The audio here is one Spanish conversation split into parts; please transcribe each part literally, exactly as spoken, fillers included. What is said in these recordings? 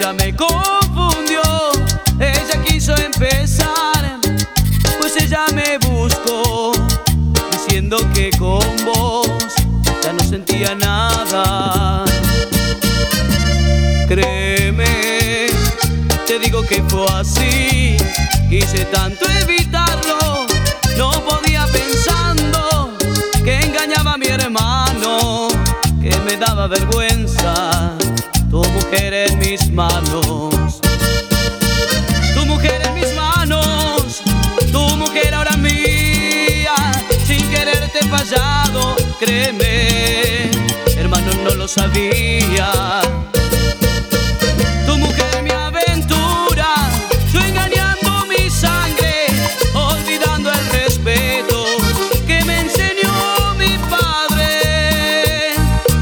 ella me confundió, ella quiso empezar, pues ella me buscó, diciendo que con vos ya no sentía nada. Créeme, te digo que fue así, quise tanto evitarlo, no podía pensando que engañaba a mi hermano, que me daba vergüenza tu mujer en mis manos. Tu mujer en mis manos, tu mujer ahora mía, sin quererte fallado, créeme, hermano, no lo sabía. Tu mujer mi aventura, yo engañando mi sangre, olvidando el respeto que me enseñó mi padre.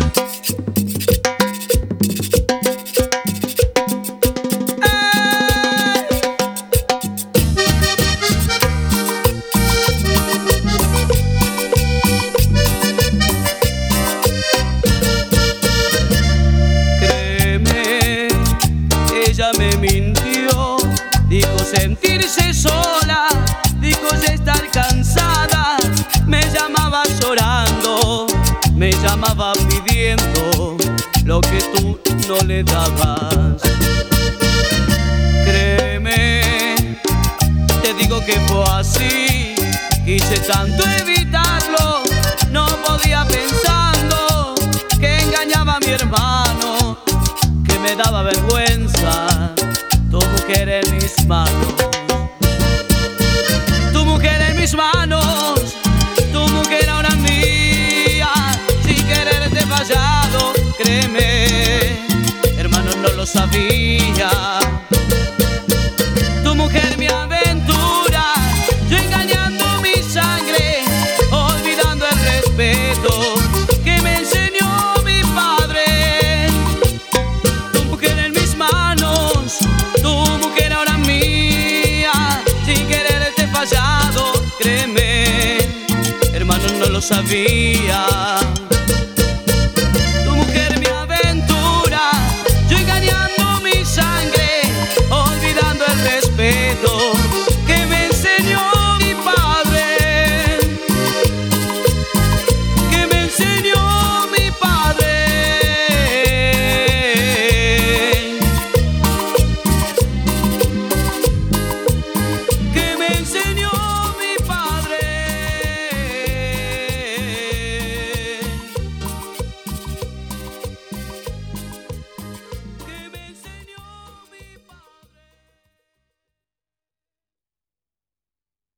Créeme, ella me mintió, dijo sentirse sola, dijo ya estar cansada, me llamaba llorando, me llamaba pidiendo lo que tú no le dabas. Créeme, te digo que fue así, quise tanto evitarlo, no podía pensando que engañaba a mi hermano, que me daba vergüenza tu mujer en mis manos. Tu mujer en mis manos, tu mujer ahora mía, sin quererte fallado, créeme, hermano, no lo sabía. Tu mujer mi aventura, yo engañando mi sangre, olvidando el respeto que me enseñó mi padre. Tu mujer en mis manos, tu mujer ahora mía, sin quererte fallado, créeme, hermano, no lo sabía.